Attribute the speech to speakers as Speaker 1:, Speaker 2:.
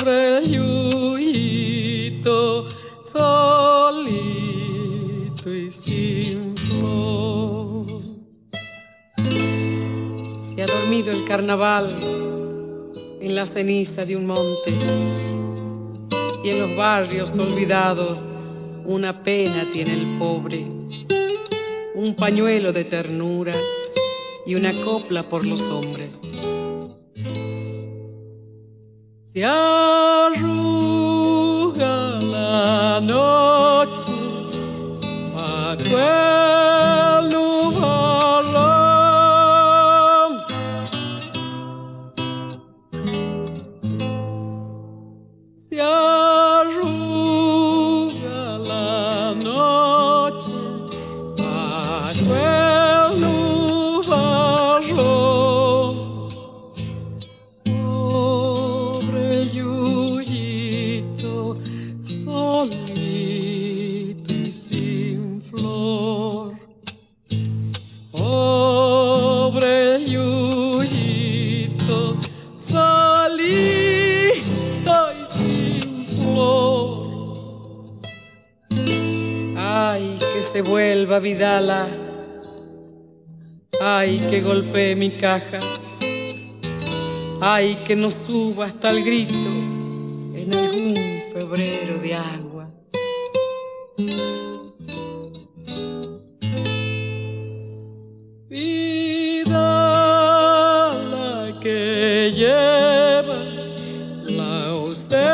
Speaker 1: Pobre Yuyito, solito y sin flor. Se ha dormido el carnaval en la ceniza de un monte, y en los barrios olvidados una pena tiene el pobre, un pañuelo de ternura y una copla por los hombres. Se arruga la noche bajo el nubarrón. Se arruga la noche bajo el nubarrón. Pobre Yuyito, solito y sin flor. Pobre Yuyito, solito y sin flor. Ay, que se vuelva Vidala, ay, que golpee mi caja, ay, que no suba hasta el grito en algún febrero de agua. Vidala, que llevas la ausencia